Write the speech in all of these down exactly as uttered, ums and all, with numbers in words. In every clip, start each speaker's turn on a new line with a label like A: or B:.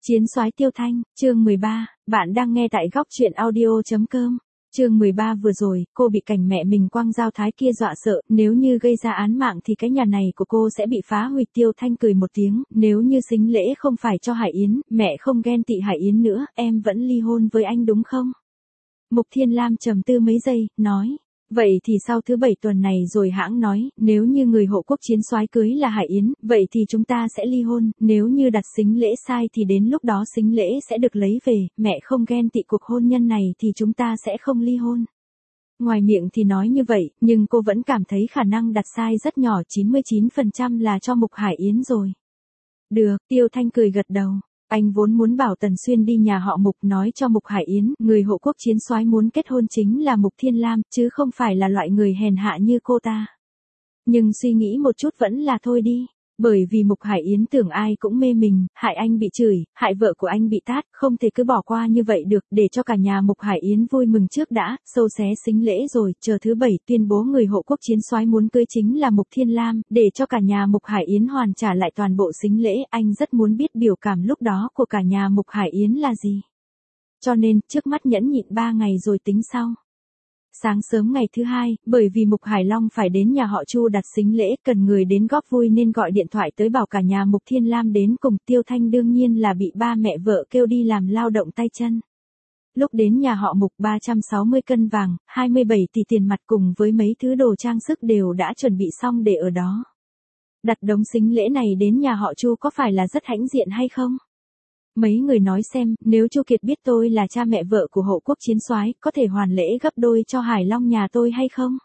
A: Chiến soái Tiêu Thanh, chương mười ba, bạn đang nghe tại góc truyện audio.com. Chương mười ba vừa rồi, cô bị cảnh mẹ mình quăng dao thái kia dọa sợ, nếu như gây ra án mạng thì cái nhà này của cô sẽ bị phá hủy. Tiêu Thanh cười một tiếng, nếu như sính lễ không phải cho Hải Yến, mẹ không ghen tị Hải Yến nữa, em vẫn ly hôn với anh đúng không? Mục Thiên Lam trầm tư mấy giây, nói. Vậy thì sau thứ bảy tuần này rồi hãng nói, nếu như người hộ quốc chiến soái cưới là Hải Yến, vậy thì chúng ta sẽ ly hôn, nếu như đặt sính lễ sai thì đến lúc đó sính lễ sẽ được lấy về, mẹ không ghen tị cuộc hôn nhân này thì chúng ta sẽ không ly hôn. Ngoài miệng thì nói như vậy, nhưng cô vẫn cảm thấy khả năng đặt sai rất nhỏ, chín mươi chín phần trăm là cho Mục Hải Yến rồi. Được, Tiêu Thanh cười gật đầu. Anh vốn muốn bảo Tần Xuyên đi nhà họ Mục nói cho Mục Hải Yến, người hộ quốc chiến soái muốn kết hôn chính là Mục Thiên Lam, chứ không phải là loại người hèn hạ như cô ta. Nhưng suy nghĩ một chút vẫn là thôi đi, bởi vì Mục Hải Yến tưởng ai cũng mê mình, hại anh bị chửi, hại vợ của anh bị tát, không thể cứ bỏ qua như vậy được, để cho cả nhà Mục Hải Yến vui mừng trước đã, sâu xé sính lễ rồi, chờ thứ bảy tuyên bố người hộ quốc chiến soái muốn cưới chính là Mục Thiên Lam, để cho cả nhà Mục Hải Yến hoàn trả lại toàn bộ sính lễ, anh rất muốn biết biểu cảm lúc đó của cả nhà Mục Hải Yến là gì. Cho nên, trước mắt nhẫn nhịn ba ngày rồi tính sau. Sáng sớm ngày thứ hai, bởi vì Mục Hải Long phải đến nhà họ Chu đặt sính lễ, cần người đến góp vui nên gọi điện thoại tới bảo cả nhà Mục Thiên Lam đến cùng. Tiêu Thanh đương nhiên là bị ba mẹ vợ kêu đi làm lao động tay chân. Lúc đến nhà họ Mục, ba trăm sáu mươi cân vàng, hai mươi bảy tỷ tiền mặt cùng với mấy thứ đồ trang sức đều đã chuẩn bị xong để ở đó. Đặt đống sính lễ này đến nhà họ Chu có phải là rất hãnh diện hay không? Mấy người nói xem, nếu Chu Kiệt biết tôi là cha mẹ vợ của hộ quốc chiến soái, có thể hoàn lễ gấp đôi cho Hải Long nhà tôi hay không?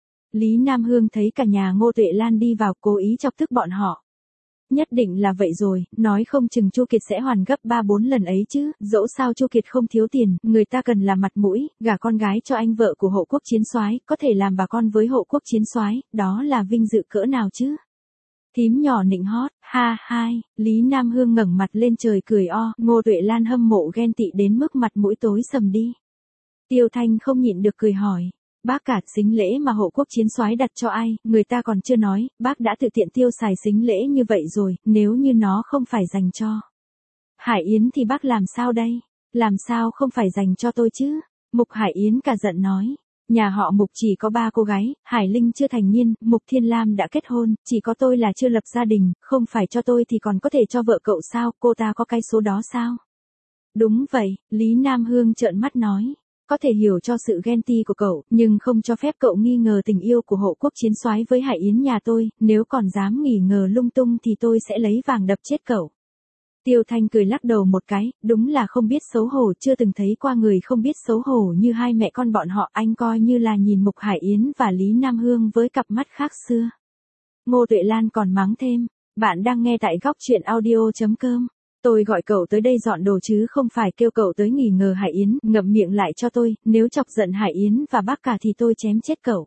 A: Lý Nam Hương thấy cả nhà Ngô Tuệ Lan đi vào, cố ý chọc tức bọn họ. Nhất định là vậy rồi, nói không chừng Chu Kiệt sẽ hoàn gấp ba bốn lần ấy chứ, dẫu sao Chu Kiệt không thiếu tiền, người ta cần là mặt mũi, gả con gái cho anh vợ của hộ quốc chiến soái, có thể làm bà con với hộ quốc chiến soái, đó là vinh dự cỡ nào chứ? Thím nhỏ nịnh hót, ha hai, Lý Nam Hương ngẩng mặt lên trời cười o, Ngô Tuệ Lan hâm mộ ghen tị đến mức mặt mũi tối sầm đi. Tiêu Thanh không nhịn được cười hỏi, bác cả sính lễ mà hộ quốc chiến soái đặt cho ai, người ta còn chưa nói, bác đã tự tiện tiêu xài sính lễ như vậy rồi, nếu như nó không phải dành cho Hải Yến thì bác làm sao đây, làm sao không phải dành cho tôi chứ? Mục Hải Yến cả giận nói. Nhà họ Mục chỉ có ba cô gái, Hải Linh chưa thành niên, Mục Thiên Lam đã kết hôn, chỉ có tôi là chưa lập gia đình, không phải cho tôi thì còn có thể cho vợ cậu sao, cô ta có cái số đó sao? Đúng vậy, Lý Nam Hương trợn mắt nói, có thể hiểu cho sự ghen ti của cậu, nhưng không cho phép cậu nghi ngờ tình yêu của hộ quốc chiến soái với Hải Yến nhà tôi, nếu còn dám nghi ngờ lung tung thì tôi sẽ lấy vàng đập chết cậu. Tiêu Thanh cười lắc đầu một cái, đúng là không biết xấu hổ, chưa từng thấy qua người không biết xấu hổ như hai mẹ con bọn họ, anh coi như là nhìn Mục Hải Yến và Lý Nam Hương với cặp mắt khác xưa. Ngô Tuệ Lan còn mắng thêm, bạn đang nghe tại góc truyện audio.com, tôi gọi cậu tới đây dọn đồ chứ không phải kêu cậu tới nghi ngờ Hải Yến, ngậm miệng lại cho tôi, nếu chọc giận Hải Yến và bác cả thì tôi chém chết cậu.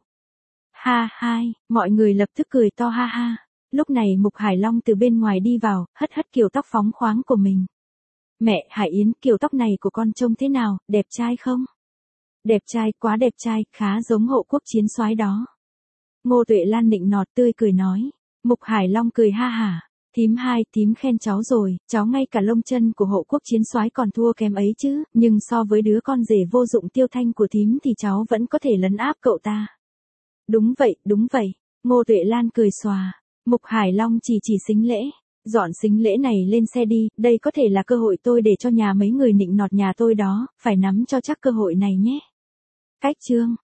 A: Ha hai, mọi người lập tức cười to ha ha. Lúc này Mục Hải Long từ bên ngoài đi vào, hất hất kiểu tóc phóng khoáng của mình. Mẹ, Hải Yến, kiểu tóc này của con trông thế nào, đẹp trai không? Đẹp trai, quá đẹp trai, khá giống hộ quốc chiến soái đó. Ngô Tuệ Lan nịnh nọt tươi cười nói. Mục Hải Long cười ha hả. Thím hai, thím khen cháu rồi, cháu ngay cả lông chân của hộ quốc chiến soái còn thua kém ấy chứ, nhưng so với đứa con rể vô dụng Tiêu Thanh của thím thì cháu vẫn có thể lấn áp cậu ta. Đúng vậy, đúng vậy. Ngô Tuệ Lan cười xòa. Mục Hải Long chỉ chỉ sính lễ, dọn sính lễ này lên xe đi, đây có thể là cơ hội tôi để cho nhà mấy người nịnh nọt nhà tôi đó, phải nắm cho chắc cơ hội này nhé. Cách chương